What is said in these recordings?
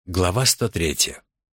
Глава 103.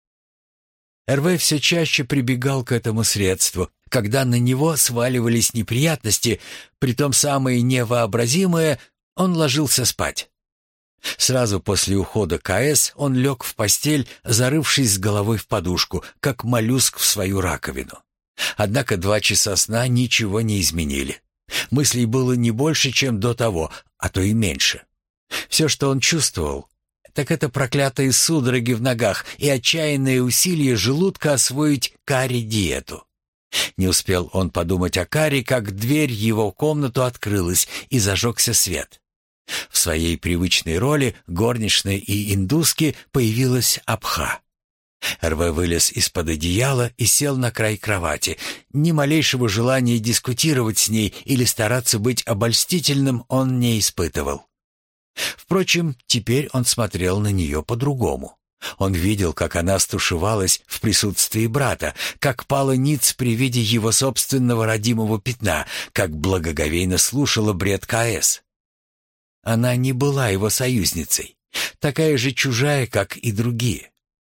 Эрве все чаще прибегал к этому средству, когда на него сваливались неприятности, притом самые невообразимые, он ложился спать. Сразу после ухода КС он лег в постель, зарывшись с головой в подушку, как моллюск в свою раковину. Однако 2 часа сна ничего не изменили. Мыслей было не больше, чем до того, а то и меньше. Все, что он чувствовал, так это проклятые судороги в ногах и отчаянные усилия желудка освоить карри-диету. Не успел он подумать о карри, как дверь в его комнату открылась и зажегся свет. В своей привычной роли горничной и индуски появилась Абха. Эрве вылез из-под одеяла и сел на край кровати. Ни малейшего желания дискутировать с ней или стараться быть обольстительным он не испытывал. Впрочем, теперь он смотрел на нее по-другому. Он видел, как она стушевалась в присутствии брата, как пала ниц при виде его собственного родимого пятна, как благоговейно слушала бред КС. Она не была его союзницей, такая же чужая, как и другие.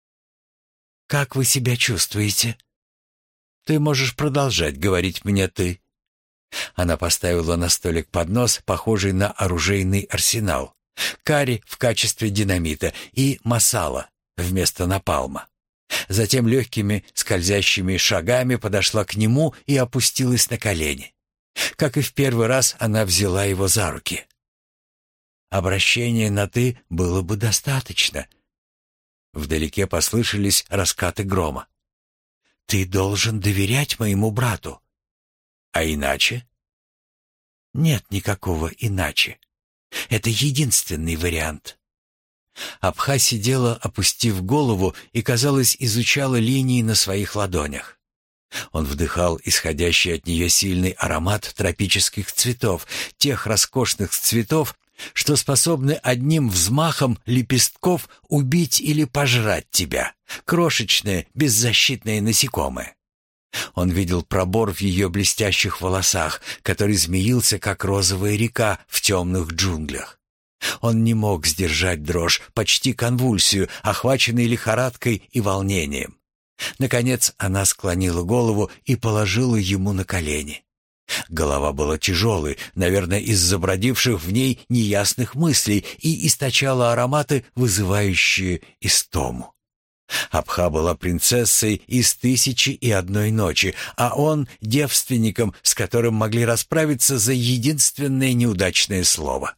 «Как вы себя чувствуете?» «Ты можешь продолжать говорить мне «ты». Она поставила на столик поднос, похожий на оружейный арсенал, карри в качестве динамита и масала вместо напалма. Затем легкими скользящими шагами подошла к нему и опустилась на колени. Как и в первый раз, она взяла его за руки. Обращение на «ты» было бы достаточно. Вдалеке послышались раскаты грома. «Ты должен доверять моему брату. А иначе?» «Нет никакого иначе. Это единственный вариант». Абха сидела, опустив голову, и, казалось, изучала линии на своих ладонях. Он вдыхал исходящий от нее сильный аромат тропических цветов, тех роскошных цветов, что способны одним взмахом лепестков убить или пожрать тебя, крошечное беззащитное насекомое. Он видел пробор в ее блестящих волосах, который змеился, как розовая река в темных джунглях. Он не мог сдержать дрожь, почти конвульсию, охваченной лихорадкой и волнением. Наконец она склонила голову и положила ему на колени. Голова была тяжелой, наверное, из-за бродивших в ней неясных мыслей, и источала ароматы, вызывающие истому. Абха была принцессой из «1001 ночи», а он — девственником, с которым могли расправиться за единственное неудачное слово.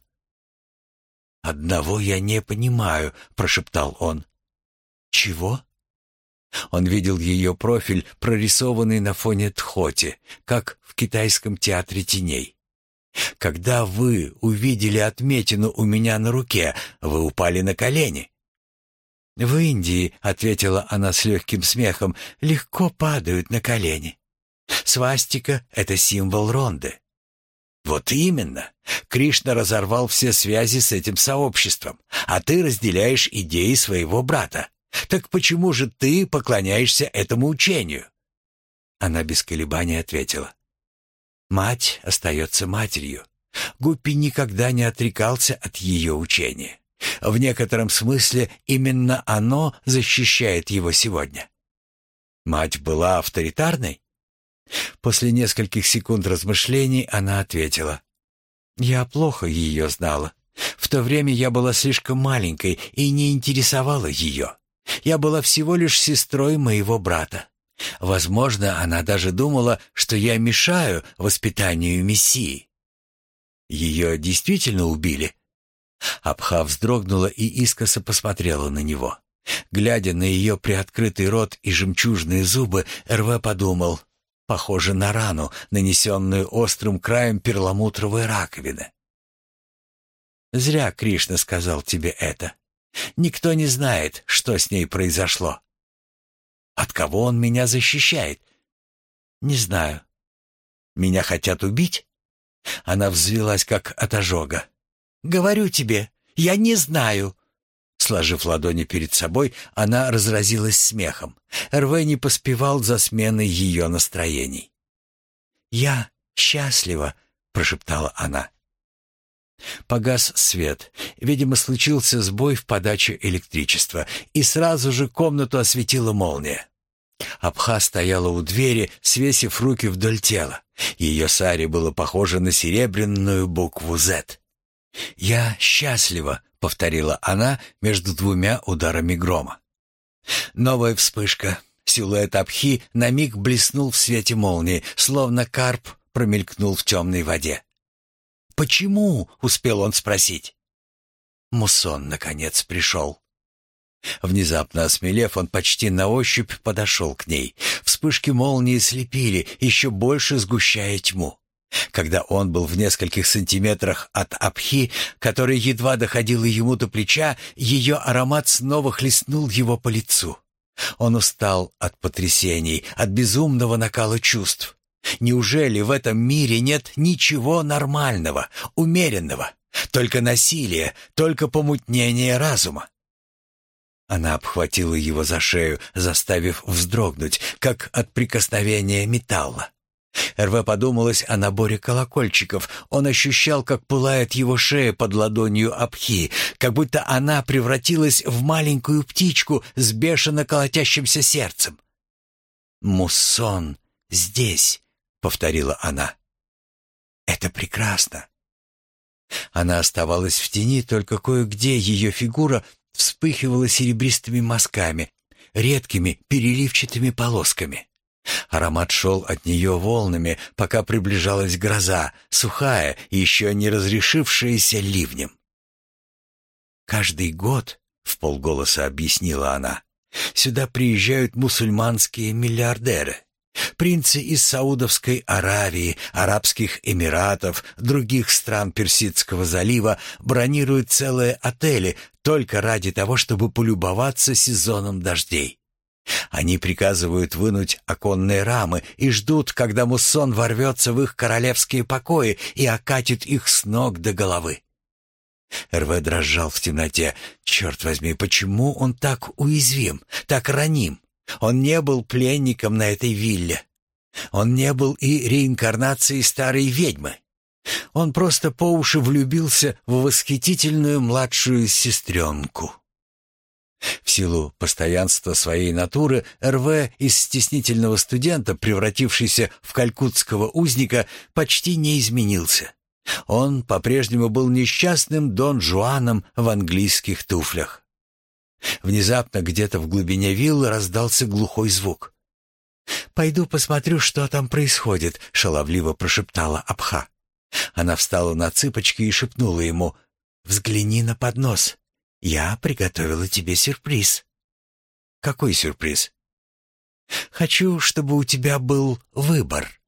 «Одного я не понимаю», — прошептал он. «Чего?» Он видел ее профиль, прорисованный на фоне тхоти, как в китайском театре теней. «Когда вы увидели отметину у меня на руке, вы упали на колени». «В Индии», — ответила она с легким смехом, — «легко падают на колени. Свастика — это символ Ронды». «Вот именно. Кришна разорвал все связи с этим сообществом, а ты разделяешь идеи своего брата. Так почему же ты поклоняешься этому учению?» Она без колебаний ответила. «Мать остается матерью. Гуппи никогда не отрекался от ее учения. В некотором смысле именно оно защищает его сегодня». «Мать была авторитарной?» После нескольких секунд размышлений она ответила. «Я плохо ее знала. В то время я была слишком маленькой и не интересовала ее. Я была всего лишь сестрой моего брата. Возможно, она даже думала, что я мешаю воспитанию Мессии». «Ее действительно убили?» Абха вздрогнула и искоса посмотрела на него. Глядя на ее приоткрытый рот и жемчужные зубы, Эрве подумал: похоже на рану, нанесенную острым краем перламутровой раковины. «Зря Кришна сказал тебе это. Никто не знает, что с ней произошло». «От кого он меня защищает?» «Не знаю». «Меня хотят убить?» Она взвилась, как от ожога. «Говорю тебе, я не знаю». Сложив ладони перед собой, она разразилась смехом. Эрве не поспевал за сменой ее настроений. «Я счастлива», — прошептала она. Погас свет. Видимо, случился сбой в подаче электричества, и сразу же комнату осветила молния. Абха стояла у двери, свесив руки вдоль тела. Ее сари было похоже на серебряную букву «З». «Я счастлива», — повторила она между двумя ударами грома. Новая вспышка. Силуэт Абхи на миг блеснул в свете молнии, словно карп промелькнул в темной воде. «Почему?» — успел он спросить. Муссон, наконец, пришел. Внезапно осмелев, он почти на ощупь подошел к ней. Вспышки молнии слепили, еще больше сгущая тьму. Когда он был в нескольких сантиметрах от Абхи, которая едва доходила ему до плеча, ее аромат снова хлестнул его по лицу. Он устал от потрясений, от безумного накала чувств. Неужели в этом мире нет ничего нормального, умеренного? Только насилие, только помутнение разума. Она обхватила его за шею, заставив вздрогнуть, как от прикосновения металла. Эрве подумалось о наборе колокольчиков. Он ощущал, как пылает его шея под ладонью Абхи, как будто она превратилась в маленькую птичку с бешено колотящимся сердцем. «Муссон здесь», — повторила она. «Это прекрасно». Она оставалась в тени, только кое-где ее фигура вспыхивала серебристыми мазками, редкими переливчатыми полосками. Аромат шел от нее волнами, пока приближалась гроза, сухая и еще не разрешившаяся ливнем. «Каждый год, — вполголоса объяснила она, — сюда приезжают мусульманские миллиардеры. Принцы из Саудовской Аравии, Арабских Эмиратов, других стран Персидского залива бронируют целые отели только ради того, чтобы полюбоваться сезоном дождей. Они приказывают вынуть оконные рамы и ждут, когда муссон ворвется в их королевские покои и окатит их с ног до головы. Эрве дрожал в темноте. Черт возьми, почему он так уязвим, так раним? Он не был пленником на этой вилле. Он не был и реинкарнацией старой ведьмы. Он просто по уши влюбился в восхитительную младшую сестренку. В силу постоянства своей натуры Эрве из стеснительного студента, превратившийся в калькутского узника, почти не изменился. Он по-прежнему был несчастным Дон Жуаном в английских туфлях. Внезапно где-то в глубине виллы раздался глухой звук. «Пойду посмотрю, что там происходит», — шаловливо прошептала Абха. Она встала на цыпочки и шепнула ему: «Взгляни на поднос. Я приготовила тебе сюрприз». «Какой сюрприз?» «Хочу, чтобы у тебя был выбор».